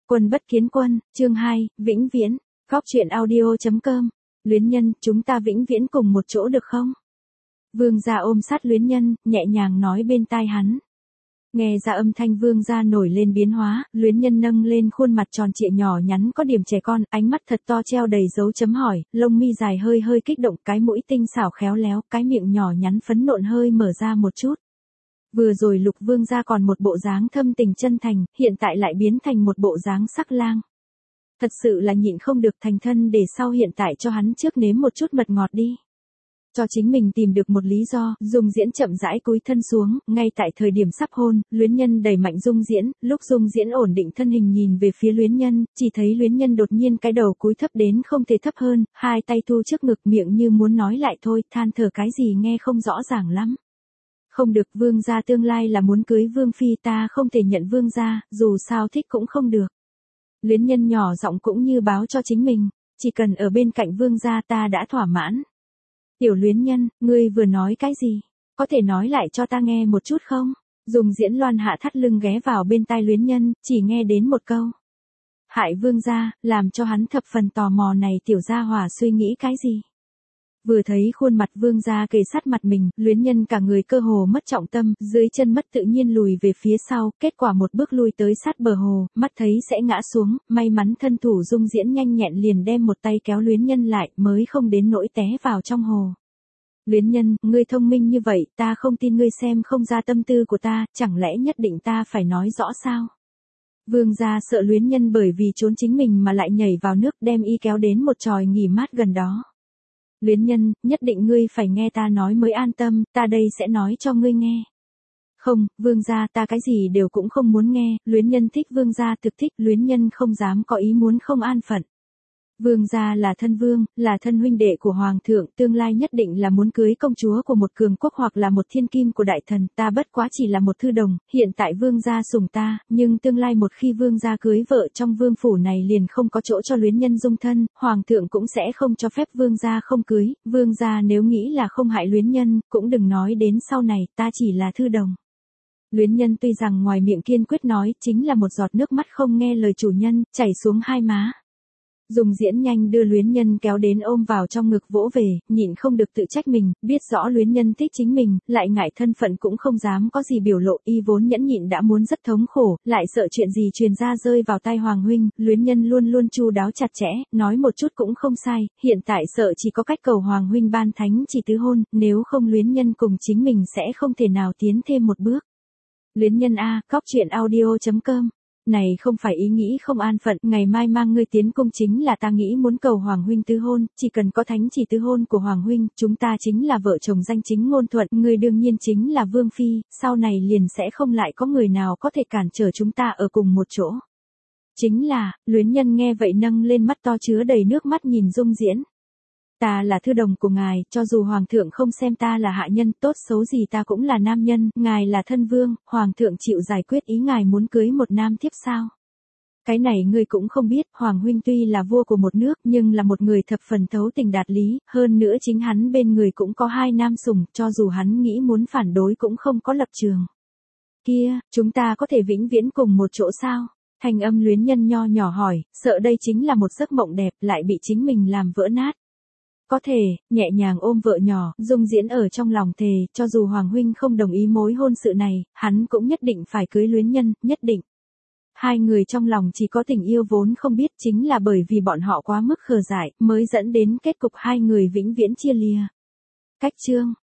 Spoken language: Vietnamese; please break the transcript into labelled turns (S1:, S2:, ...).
S1: Quân bất kiến quân, chương 2, vĩnh viễn, góc truyện audio.com, Luyến Nhân, chúng ta vĩnh viễn cùng một chỗ được không? Vương gia ôm sát Luyến Nhân, nhẹ nhàng nói bên tai hắn. Nghe ra âm thanh Vương gia nổi lên biến hóa, Luyến Nhân nâng lên khuôn mặt tròn trịa nhỏ nhắn có điểm trẻ con, ánh mắt thật to treo đầy dấu chấm hỏi, lông mi dài hơi hơi kích động, cái mũi tinh xảo khéo léo, cái miệng nhỏ nhắn phấn nộn hơi mở ra một chút. Vừa rồi Lục Vương gia còn một bộ dáng thâm tình chân thành, hiện tại lại biến thành một bộ dáng sắc lang. Thật sự là nhịn không được, thành thân để sau hiện tại cho hắn trước nếm một chút mật ngọt đi. Cho chính mình tìm được một lý do, Dung Diễn chậm rãi cúi thân xuống, ngay tại thời điểm sắp hôn, Luyến Nhân đẩy mạnh Dung Diễn, lúc Dung Diễn ổn định thân hình nhìn về phía Luyến Nhân, chỉ thấy Luyến Nhân đột nhiên cái đầu cúi thấp đến không thể thấp hơn, hai tay thu trước ngực, miệng như muốn nói lại thôi, than thở cái gì nghe không rõ ràng lắm. Không được, Vương gia tương lai là muốn cưới Vương phi, ta không thể nhận Vương gia, dù sao thích cũng không được. Luyến Nhân nhỏ giọng cũng như báo cho chính mình, chỉ cần ở bên cạnh Vương gia ta đã thỏa mãn. Tiểu Luyến Nhân, ngươi vừa nói cái gì? Có thể nói lại cho ta nghe một chút không? Dung Diễn loan hạ thắt lưng ghé vào bên tai Luyến Nhân, chỉ nghe đến một câu. Hại Vương gia, làm cho hắn thập phần tò mò này tiểu gia hỏa suy nghĩ cái gì? Vừa thấy khuôn mặt Vương gia kề sát mặt mình, Luyến Nhân cả người cơ hồ mất trọng tâm, dưới chân mất tự nhiên lùi về phía sau, kết quả một bước lui tới sát bờ hồ, mắt thấy sẽ ngã xuống, may mắn thân thủ Dung Diễn nhanh nhẹn liền đem một tay kéo Luyến Nhân lại, mới không đến nỗi té vào trong hồ. Luyến Nhân, ngươi thông minh như vậy, ta không tin ngươi xem không ra tâm tư của ta, chẳng lẽ nhất định ta phải nói rõ sao? Vương gia sợ Luyến Nhân bởi vì trốn chính mình mà lại nhảy vào nước, đem y kéo đến một chòi nghỉ mát gần đó. Luyến Nhân, nhất định ngươi phải nghe ta nói mới an tâm, ta đây sẽ nói cho ngươi nghe. Không, Vương gia, ta cái gì đều cũng không muốn nghe, Luyến Nhân thích Vương gia thực thích, Luyến Nhân không dám có ý muốn không an phận. Vương gia là thân vương, là thân huynh đệ của hoàng thượng, tương lai nhất định là muốn cưới công chúa của một cường quốc hoặc là một thiên kim của đại thần, ta bất quá chỉ là một thư đồng, hiện tại vương gia sủng ta, nhưng tương lai một khi vương gia cưới vợ trong vương phủ này liền không có chỗ cho Luyến Nhân dung thân, hoàng thượng cũng sẽ không cho phép vương gia không cưới, vương gia nếu nghĩ là không hại Luyến Nhân, cũng đừng nói đến sau này, ta chỉ là thư đồng. Luyến Nhân tuy rằng ngoài miệng kiên quyết nói, chính là một giọt nước mắt không nghe lời chủ nhân, chảy xuống hai má. Dung Diễn nhanh đưa Luyến Nhân kéo đến ôm vào trong ngực vỗ về, nhịn không được tự trách mình, biết rõ Luyến Nhân thích chính mình, lại ngại thân phận cũng không dám có gì biểu lộ, y vốn nhẫn nhịn đã muốn rất thống khổ, lại sợ chuyện gì truyền ra rơi vào tai Hoàng huynh, Luyến Nhân luôn luôn chu đáo chặt chẽ, nói một chút cũng không sai, hiện tại sợ chỉ có cách cầu Hoàng huynh ban thánh chỉ tứ hôn, nếu không Luyến Nhân cùng chính mình sẽ không thể nào tiến thêm một bước. Luyến Nhân a, góc truyện audio.com. Này không phải ý nghĩ không an phận, ngày mai mang ngươi tiến cung chính là ta nghĩ muốn cầu Hoàng huynh tứ hôn, chỉ cần có thánh chỉ tứ hôn của Hoàng huynh, chúng ta chính là vợ chồng danh chính ngôn thuận, ngươi đương nhiên chính là vương phi, sau này liền sẽ không lại có người nào có thể cản trở chúng ta ở cùng một chỗ. Chính là, Luyến Nhân nghe vậy nâng lên mắt to chứa đầy nước mắt nhìn Dung Diễn. Ta là thư đồng của ngài, cho dù hoàng thượng không xem ta là hạ nhân, tốt xấu gì ta cũng là nam nhân, ngài là thân vương, hoàng thượng chịu giải quyết ý ngài muốn cưới một nam thiếp sao? Cái này ngươi cũng không biết, hoàng huynh tuy là vua của một nước, nhưng là một người thập phần thấu tình đạt lý, hơn nữa chính hắn bên người cũng có hai nam sủng, cho dù hắn nghĩ muốn phản đối cũng không có lập trường. Kia, chúng ta có thể vĩnh viễn cùng một chỗ sao? Thanh âm Luyến Nhân nho nhỏ hỏi, sợ đây chính là một giấc mộng đẹp, lại bị chính mình làm vỡ nát. Có thể, nhẹ nhàng ôm vợ nhỏ, Dung Diễn ở trong lòng thề, cho dù Hoàng huynh không đồng ý mối hôn sự này, hắn cũng nhất định phải cưới Luyến Nhân, nhất định. Hai người trong lòng chỉ có tình yêu vốn không biết, chính là bởi vì bọn họ quá mức khờ dại, mới dẫn đến kết cục hai người vĩnh viễn chia lìa. Cách chương